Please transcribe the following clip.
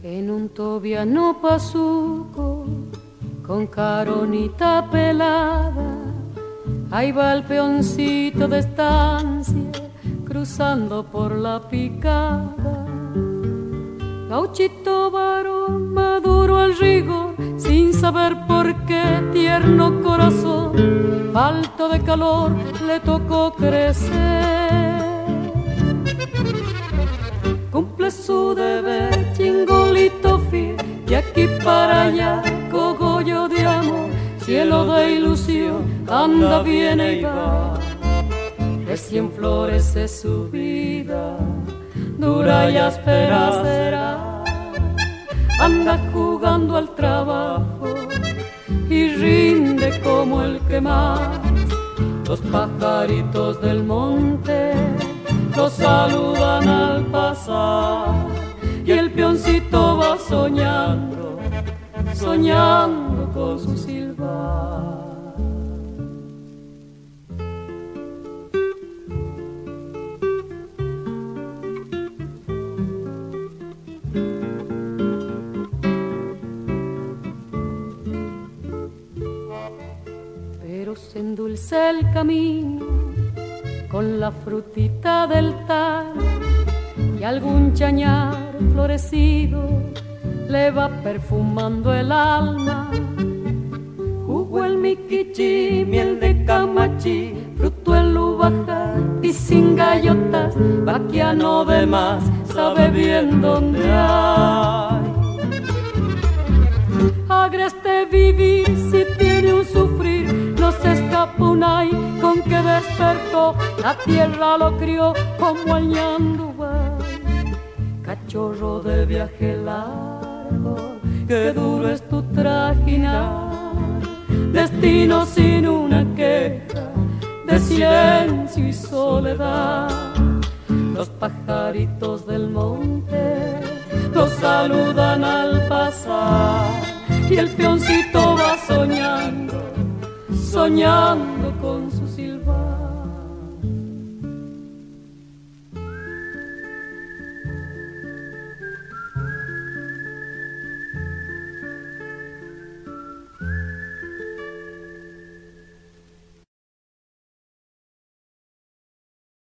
En un tobiano pasuco con caronita pelada, ahí va el peoncito de estancia cruzando por la picada. Gauchito varón maduro al rigor, sin saber por qué tierno corazón, falto de calor le tocó crecer. Cumple su deber, chingolito fiel, de aquí para allá, cogollo de amor, cielo de ilusión, anda, viene y va. Recién florece su vida, dura y áspera será. Anda jugando al trabajo y rinde como el que más. Los pajaritos del monte lo saludan al pasar y el peoncito va soñando, soñando con su silbar. Pero se endulce el camino con la frutita del talo y algún chañar florecido le va perfumando el alma. Jugo el miquichi, miel de camachi, fruto el ubajati sin gallotas, vaquiano de más, sabe bien dónde hay. Agreste vivir si tiene un sufrir, no se escapa un ay con que despertó, la tierra lo crió como el ñandubay. Cachorro de viaje largo, qué duro es tu trajinar, destino sin una queja, de silencio y soledad. Los pajaritos del monte los saludan al pasar y el peoncito va soñando, soñando